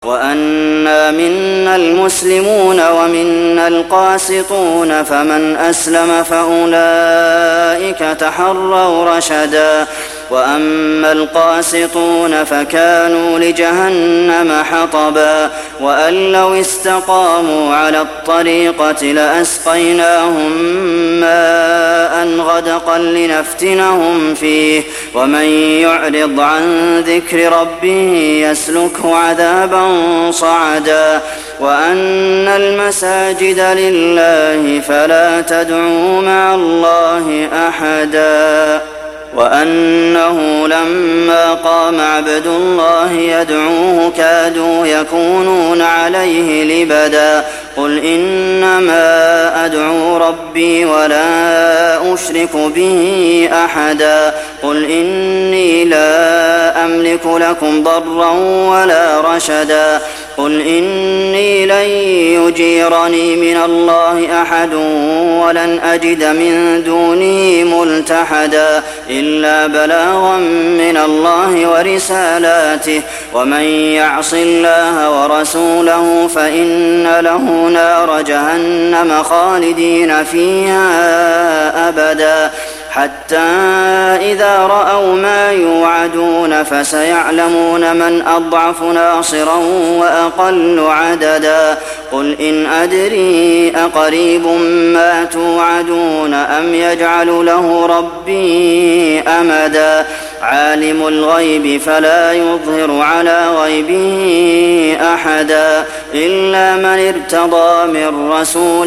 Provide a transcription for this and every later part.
وأنا منا المسلمون ومنا القاسطون فمن أسلم فأولئك تحروا رشدا وأما القاسطون فكانوا لجهنم حطبا وأن لو استقاموا على الطريقة لأسقيناهم ماء غدقا لنفتنهم فيه ومن يعرض عن ذكر ربه يسلكه عذابا صعدا وأن المساجد لله فلا تدعوا مع الله أحدا وأنه لما قام عبد الله يدعوه كادوا يكونون عليه لبدا قل إنما أدعو ربي ولا أشرك به أحدا قل إني لا أملك لكم ضرا ولا رشدا قل إني لن يجيرني من الله أحد ولن أجد من دونه ملتحدا إلا بلاغا من الله ورسالاته ومن يعص الله ورسوله فإن له نار جهنم خالدين فيها أبدا حتى إذا رأوا ما يوعدون فسيعلمون من أضعف ناصرا وأقل عددا قل إن أدري أقريب ما توعدون أم يجعل له ربي أمدا عالم الغيب فلا يظهر على غيبه أحدا إلا من ارتضى من رسول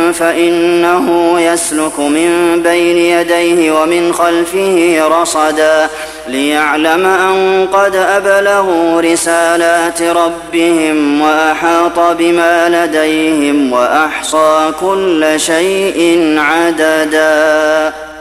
فإنه يسلك من بين يديه ومن خلفه رصدا ليعلم أن قد أبلغوا رسالات ربهم وأحاط بما لديهم وأحصى كل شيء عددا.